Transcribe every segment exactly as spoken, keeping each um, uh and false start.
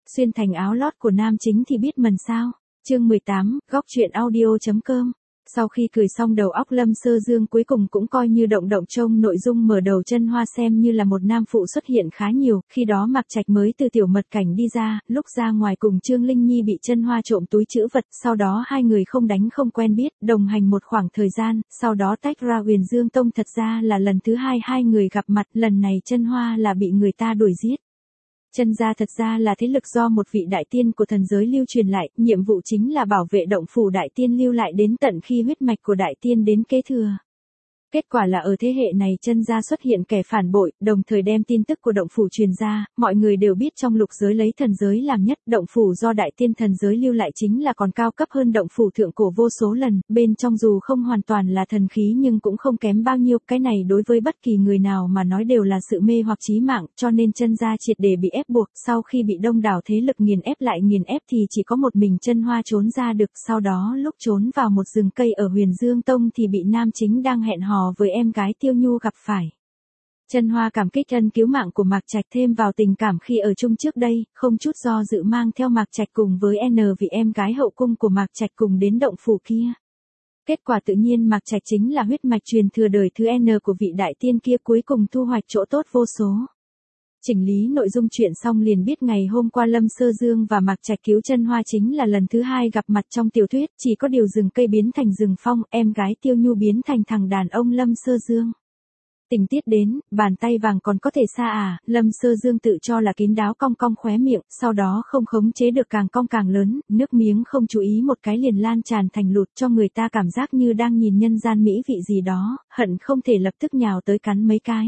xuyên thành áo lót của nam chính thì biết mần sao. Chương mười tám, góc truyện audio.com. Sau khi cười xong đầu óc Lâm Sơ Dương cuối cùng cũng coi như động động trông nội dung mở đầu Chân Hoa xem như là một nam phụ xuất hiện khá nhiều, khi đó Mạc Trạch mới từ tiểu mật cảnh đi ra, lúc ra ngoài cùng Trương Linh Nhi bị Chân Hoa trộm túi trữ vật, sau đó hai người không đánh không quen biết, đồng hành một khoảng thời gian, sau đó tách ra Huyền Dương Tông. Thật ra là lần thứ hai hai người gặp mặt, lần này Chân Hoa là bị người ta đuổi giết. Chân gia thật ra là thế lực do một vị đại tiên của thần giới lưu truyền lại, nhiệm vụ chính là bảo vệ động phủ đại tiên lưu lại đến tận khi huyết mạch của đại tiên đến kế thừa. Kết quả là ở thế hệ này Chân gia xuất hiện kẻ phản bội, đồng thời đem tin tức của động phủ truyền ra, mọi người đều biết trong lục giới lấy thần giới làm nhất, động phủ do đại tiên thần giới lưu lại chính là còn cao cấp hơn động phủ thượng cổ vô số lần, bên trong dù không hoàn toàn là thần khí nhưng cũng không kém bao nhiêu, cái này đối với bất kỳ người nào mà nói đều là sự mê hoặc chí mạng, cho nên Chân gia triệt để bị ép buộc, sau khi bị đông đảo thế lực nghiền ép lại nghiền ép thì chỉ có một mình Chân Hoa trốn ra được, sau đó lúc trốn vào một rừng cây ở Huyền Dương Tông thì bị nam chính đang hẹn hò với em gái Tiêu Nhu gặp phải. Chân Hoa cảm kích ân cứu mạng của Mạc Trạch, thêm vào tình cảm khi ở chung trước đây, không chút do dự mang theo Mạc Trạch cùng với N vị em gái hậu cung của Mạc Trạch cùng đến động phủ kia. Kết quả tự nhiên Mạc Trạch chính là huyết mạch truyền thừa đời thứ N của vị đại tiên kia, cuối cùng thu hoạch chỗ tốt vô số. Chỉnh lý nội dung chuyện xong liền biết ngày hôm qua Lâm Sơ Dương và Mạc Trạch cứu Chân Hoa chính là lần thứ hai gặp mặt trong tiểu thuyết, chỉ có điều rừng cây biến thành rừng phong, em gái Tiêu Nhu biến thành thằng đàn ông Lâm Sơ Dương. Tình tiết đến, bàn tay vàng còn có thể xa à, Lâm Sơ Dương tự cho là kín đáo cong cong khóe miệng, sau đó không khống chế được càng cong càng lớn, nước miếng không chú ý một cái liền lan tràn thành lụt, cho người ta cảm giác như đang nhìn nhân gian mỹ vị gì đó, hận không thể lập tức nhào tới cắn mấy cái.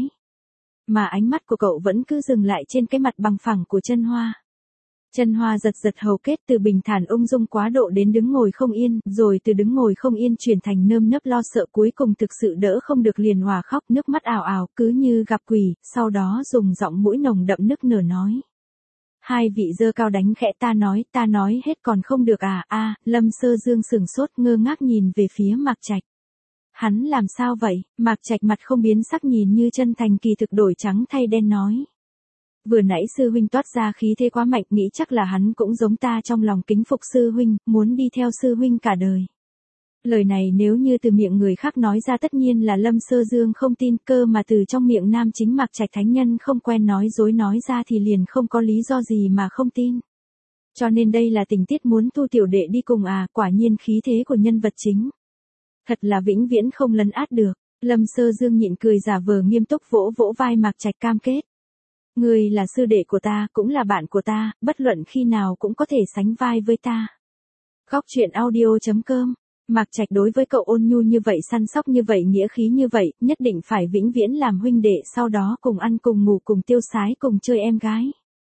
Mà ánh mắt của cậu vẫn cứ dừng lại trên cái mặt bằng phẳng của Chân Hoa. Chân Hoa giật giật hầu kết, từ bình thản ung dung quá độ đến đứng ngồi không yên, rồi từ đứng ngồi không yên chuyển thành nơm nớp lo sợ, cuối cùng thực sự đỡ không được liền hòa khóc, nước mắt ào ào, cứ như gặp quỷ, sau đó dùng giọng mũi nồng đậm nức nở nói. Hai vị dơ cao đánh khẽ, ta nói, ta nói hết còn không được à, a Lâm Sơ Dương sừng sốt ngơ ngác nhìn về phía Mạc Trạch. Hắn làm sao vậy? Mạc Trạch mặt không biến sắc nhìn như chân thành kỳ thực đổi trắng thay đen nói. Vừa nãy sư huynh toát ra khí thế quá mạnh, nghĩ chắc là hắn cũng giống ta trong lòng kính phục sư huynh, muốn đi theo sư huynh cả đời. Lời này nếu như từ miệng người khác nói ra tất nhiên là Lâm Sơ Dương không tin, cơ mà từ trong miệng nam chính Mạc Trạch thánh nhân không quen nói dối nói ra thì liền không có lý do gì mà không tin. Cho nên đây là tình tiết muốn thu tiểu đệ đi cùng à, quả nhiên khí thế của nhân vật chính. Thật là vĩnh viễn không lấn át được. Lâm Sơ Dương nhịn cười giả vờ nghiêm túc vỗ vỗ vai Mạc Trạch cam kết. Ngươi là sư đệ của ta, cũng là bạn của ta, bất luận khi nào cũng có thể sánh vai với ta. Góc truyện audio.com. Mạc Trạch đối với cậu ôn nhu như vậy, săn sóc như vậy, nghĩa khí như vậy, nhất định phải vĩnh viễn làm huynh đệ, sau đó cùng ăn cùng ngủ cùng tiêu sái cùng chơi em gái.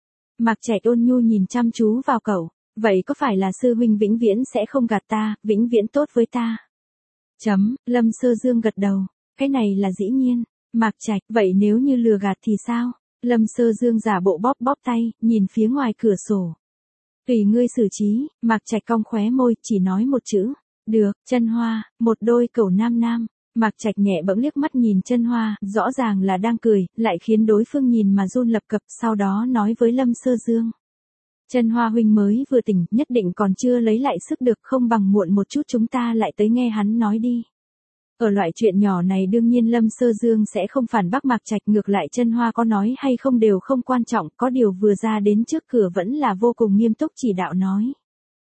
Mạc Trạch ôn nhu nhìn chăm chú vào cậu. Vậy có phải là sư huynh vĩnh viễn sẽ không gạt ta, vĩnh viễn tốt với ta? Chấm, Lâm Sơ Dương gật đầu. Cái này là dĩ nhiên. Mạc Trạch, vậy nếu như lừa gạt thì sao? Lâm Sơ Dương giả bộ bóp bóp tay, nhìn phía ngoài cửa sổ. Tùy ngươi xử trí. Mạc Trạch cong khóe môi, chỉ nói một chữ. Được. Chân Hoa, một đôi cẩu nam nam. Mạc Trạch nhẹ bẫng liếc mắt nhìn Chân Hoa, rõ ràng là đang cười, lại khiến đối phương nhìn mà run lập cập, sau đó nói với Lâm Sơ Dương. Chân Hoa huynh mới vừa tỉnh, nhất định còn chưa lấy lại sức được, không bằng muộn một chút chúng ta lại tới nghe hắn nói đi. Ở loại chuyện nhỏ này đương nhiên Lâm Sơ Dương sẽ không phản bác Mạc Trạch, ngược lại Chân Hoa có nói hay không đều không quan trọng, có điều vừa ra đến trước cửa vẫn là vô cùng nghiêm túc chỉ đạo nói.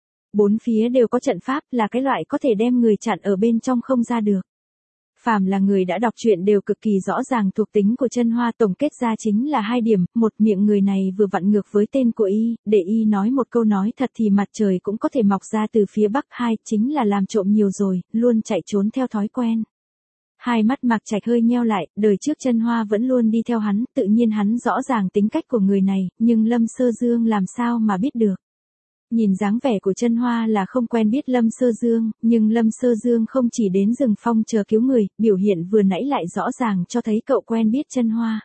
Bốn phía đều có trận pháp, là cái loại có thể đem người chặn ở bên trong không ra được. Phàm là người đã đọc truyện đều cực kỳ rõ ràng thuộc tính của Chân Hoa, tổng kết ra chính là hai điểm, một, miệng người này vừa vặn ngược với tên của y, để y nói một câu nói thật thì mặt trời cũng có thể mọc ra từ phía bắc, hai, chính là làm trộm nhiều rồi, luôn chạy trốn theo thói quen. Hai mắt Mạc Trạch hơi nheo lại, đời trước Chân Hoa vẫn luôn đi theo hắn, tự nhiên hắn rõ ràng tính cách của người này, nhưng Lâm Sơ Dương làm sao mà biết được. Nhìn dáng vẻ của Chân Hoa là không quen biết Lâm Sơ Dương, nhưng Lâm Sơ Dương không chỉ đến rừng phong chờ cứu người, biểu hiện vừa nãy lại rõ ràng cho thấy cậu quen biết Chân Hoa.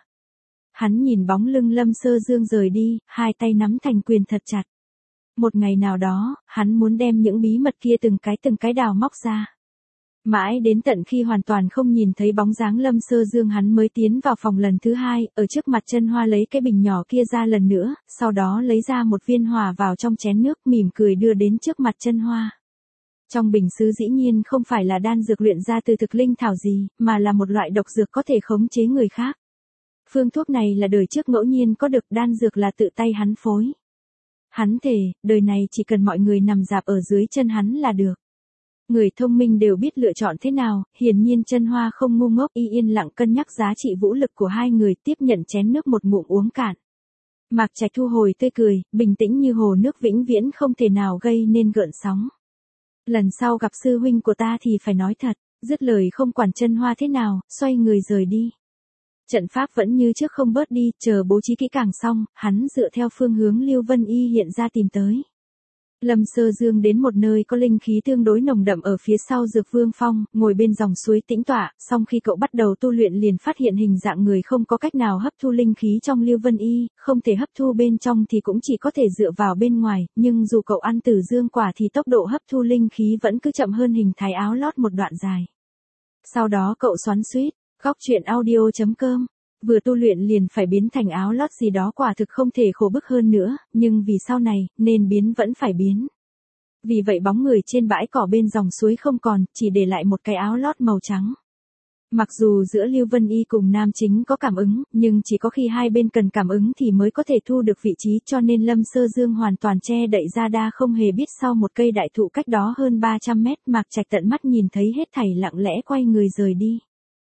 Hắn nhìn bóng lưng Lâm Sơ Dương rời đi, hai tay nắm thành quyền thật chặt. Một ngày nào đó, hắn muốn đem những bí mật kia từng cái từng cái đào móc ra. Mãi đến tận khi hoàn toàn không nhìn thấy bóng dáng Lâm Sơ Dương hắn mới tiến vào phòng lần thứ hai, ở trước mặt Chân Hoa lấy cái bình nhỏ kia ra lần nữa, sau đó lấy ra một viên hòa vào trong chén nước mỉm cười đưa đến trước mặt Chân Hoa. Trong bình sứ dĩ nhiên không phải là đan dược luyện ra từ thực linh thảo gì, mà là một loại độc dược có thể khống chế người khác. Phương thuốc này là đời trước ngẫu nhiên có được, đan dược là tự tay hắn phối. Hắn thề, đời này chỉ cần mọi người nằm dạp ở dưới chân hắn là được. Người thông minh đều biết lựa chọn thế nào, hiển nhiên Chân Hoa không ngu ngốc, y yên lặng cân nhắc giá trị vũ lực của hai người, tiếp nhận chén nước một ngụm uống cạn. Mạc Trạch thu hồi tươi cười, bình tĩnh như hồ nước vĩnh viễn không thể nào gây nên gợn sóng. Lần sau gặp sư huynh của ta thì phải nói thật, dứt lời không quản Chân Hoa thế nào, xoay người rời đi. Trận pháp vẫn như trước không bớt đi, chờ bố trí kỹ càng xong, hắn dựa theo phương hướng Lưu Vân Y hiện ra tìm tới. Lâm Sơ Dương đến một nơi có linh khí tương đối nồng đậm ở phía sau Dược Vương Phong, ngồi bên dòng suối tĩnh tọa, song khi cậu bắt đầu tu luyện liền phát hiện hình dạng người không có cách nào hấp thu linh khí trong Lưu Vân Y, không thể hấp thu bên trong thì cũng chỉ có thể dựa vào bên ngoài, nhưng dù cậu ăn Tử Dương quả thì tốc độ hấp thu linh khí vẫn cứ chậm hơn hình thái áo lót một đoạn dài. Sau đó cậu xoắn xuýt, góc truyện audio chấm com. Vừa tu luyện liền phải biến thành áo lót gì đó quả thực không thể khổ bức hơn nữa, nhưng vì sau này, nên biến vẫn phải biến. Vì vậy bóng người trên bãi cỏ bên dòng suối không còn, chỉ để lại một cái áo lót màu trắng. Mặc dù giữa Lưu Vân Y cùng nam chính có cảm ứng, nhưng chỉ có khi hai bên cần cảm ứng thì mới có thể thu được vị trí, cho nên Lâm Sơ Dương hoàn toàn che đậy ra đa không hề biết sau một cây đại thụ cách đó hơn ba trăm mét, Mạc Trạch tận mắt nhìn thấy hết thảy lặng lẽ quay người rời đi.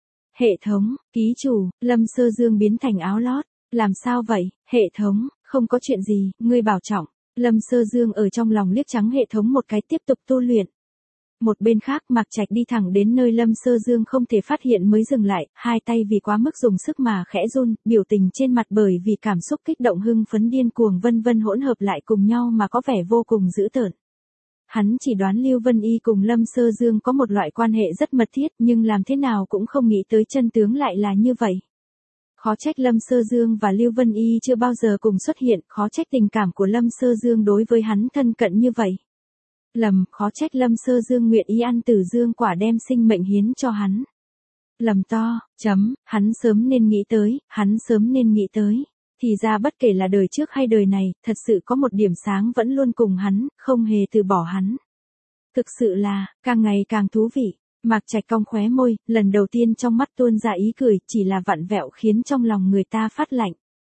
Hệ thống, ký chủ, Lâm Sơ Dương biến thành áo lót. Làm sao vậy, hệ thống, không có chuyện gì, ngươi bảo trọng. Lâm Sơ Dương ở trong lòng liếc trắng hệ thống một cái tiếp tục tu luyện. Một bên khác Mạc Trạch đi thẳng đến nơi Lâm Sơ Dương không thể phát hiện mới dừng lại, hai tay vì quá mức dùng sức mà khẽ run, biểu tình trên mặt bởi vì cảm xúc kích động hưng phấn điên cuồng vân vân hỗn hợp lại cùng nhau mà có vẻ vô cùng dữ tợn. Hắn chỉ đoán Lưu Vân Y cùng Lâm Sơ Dương có một loại quan hệ rất mật thiết, nhưng làm thế nào cũng không nghĩ tới chân tướng lại là như vậy. Khó trách Lâm Sơ Dương và Lưu Vân Y chưa bao giờ cùng xuất hiện, khó trách tình cảm của Lâm Sơ Dương đối với hắn thân cận như vậy. Lầm, khó trách Lâm Sơ Dương nguyện ý ăn Tử Dương quả đem sinh mệnh hiến cho hắn. Lầm to, chấm, hắn sớm nên nghĩ tới, hắn sớm nên nghĩ tới. Thì ra bất kể là đời trước hay đời này, thật sự có một điểm sáng vẫn luôn cùng hắn, không hề từ bỏ hắn. Thực sự là, càng ngày càng thú vị. Mạc Trạch cong khóe môi, lần đầu tiên trong mắt tuôn ra ý cười, chỉ là vặn vẹo khiến trong lòng người ta phát lạnh.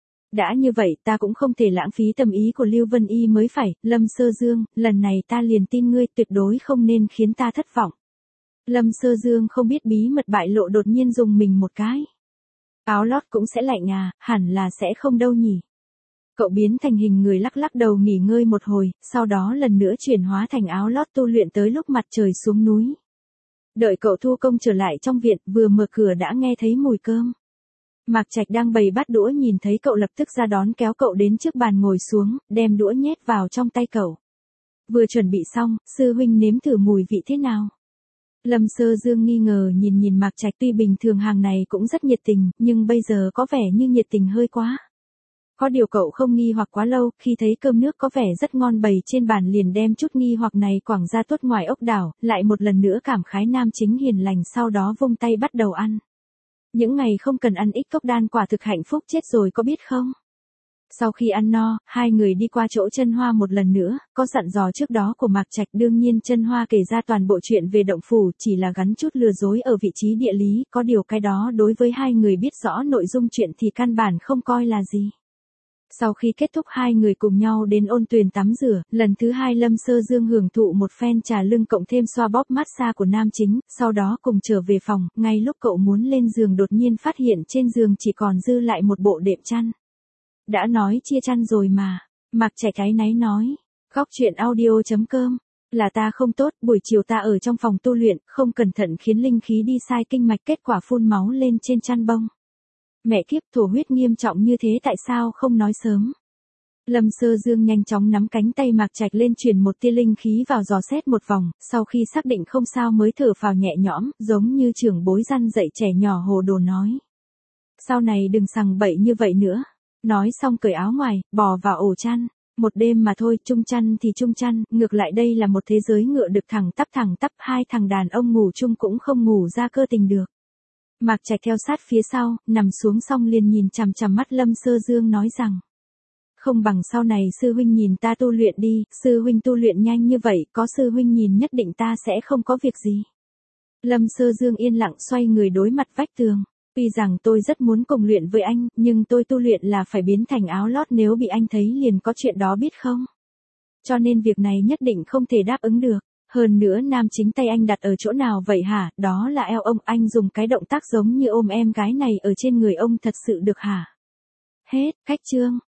Đã như vậy ta cũng không thể lãng phí tâm ý của Lưu Vân Y mới phải, Lâm Sơ Dương, lần này ta liền tin ngươi, tuyệt đối không nên khiến ta thất vọng. Lâm Sơ Dương không biết bí mật bại lộ đột nhiên dùng mình một cái. Áo lót cũng sẽ lạnh à, hẳn là sẽ không đâu nhỉ. Cậu biến thành hình người lắc lắc đầu nghỉ ngơi một hồi, sau đó lần nữa chuyển hóa thành áo lót tu luyện tới lúc mặt trời xuống núi. Đợi cậu thu công trở lại trong viện, vừa mở cửa đã nghe thấy mùi cơm. Mạc Trạch đang bày bát đũa nhìn thấy cậu lập tức ra đón kéo cậu đến trước bàn ngồi xuống, đem đũa nhét vào trong tay cậu. Vừa chuẩn bị xong, sư huynh nếm thử mùi vị thế nào? Lâm Sơ Dương nghi ngờ nhìn nhìn Mạc Trạch, tuy bình thường hàng này cũng rất nhiệt tình, nhưng bây giờ có vẻ như nhiệt tình hơi quá. Có điều cậu không nghi hoặc quá lâu, khi thấy cơm nước có vẻ rất ngon bày trên bàn liền đem chút nghi hoặc này quẳng ra tốt ngoài ốc đảo, lại một lần nữa cảm khái nam chính hiền lành, sau đó vung tay bắt đầu ăn. Những ngày không cần ăn ít cốc đan quả thực hạnh phúc chết rồi có biết không? Sau khi ăn no, hai người đi qua chỗ Chân Hoa một lần nữa, có dặn dò trước đó của Mạc Trạch, đương nhiên Chân Hoa kể ra toàn bộ chuyện về động phủ, chỉ là gắn chút lừa dối ở vị trí địa lý, có điều cái đó đối với hai người biết rõ nội dung chuyện thì căn bản không coi là gì. Sau khi kết thúc hai người cùng nhau đến ôn tuyền tắm rửa, lần thứ hai Lâm Sơ Dương hưởng thụ một phen trà lưng cộng thêm xoa bóp massage của nam chính, sau đó cùng trở về phòng, ngay lúc cậu muốn lên giường đột nhiên phát hiện trên giường chỉ còn dư lại một bộ đệm chăn. Đã nói chia chăn rồi mà, Mạc Trạch áy náy nói, góc truyện audio chấm com, là ta không tốt, buổi chiều ta ở trong phòng tu luyện, không cẩn thận khiến linh khí đi sai kinh mạch kết quả phun máu lên trên chăn bông. Mẹ kiếp, thổ huyết nghiêm trọng như thế tại sao không nói sớm? Lâm Sơ Dương nhanh chóng nắm cánh tay Mạc Trạch lên truyền một tia linh khí vào dò xét một vòng, sau khi xác định không sao mới thở phào nhẹ nhõm, giống như trưởng bối răn dạy trẻ nhỏ hồ đồ nói. Sau này đừng sằng bậy như vậy nữa. Nói xong cởi áo ngoài, bò vào ổ chăn. Một đêm mà thôi, chung chăn thì chung chăn, ngược lại đây là một thế giới ngựa được thẳng tắp thẳng tắp, hai thằng đàn ông ngủ chung cũng không ngủ ra cơ tình được. Mạc Trạch theo sát phía sau, nằm xuống xong liền nhìn chằm chằm mắt Lâm Sơ Dương nói rằng. Không bằng sau này sư huynh nhìn ta tu luyện đi, sư huynh tu luyện nhanh như vậy, có sư huynh nhìn nhất định ta sẽ không có việc gì. Lâm Sơ Dương yên lặng xoay người đối mặt vách tường. Tuy rằng tôi rất muốn cùng luyện với anh, nhưng tôi tu luyện là phải biến thành áo lót, nếu bị anh thấy liền có chuyện đó biết không? Cho nên việc này nhất định không thể đáp ứng được. Hơn nữa nam chính tay anh đặt ở chỗ nào vậy hả? Đó là eo ông, anh dùng cái động tác giống như ôm em gái này ở trên người ông thật sự được hả? Hết, cách chương.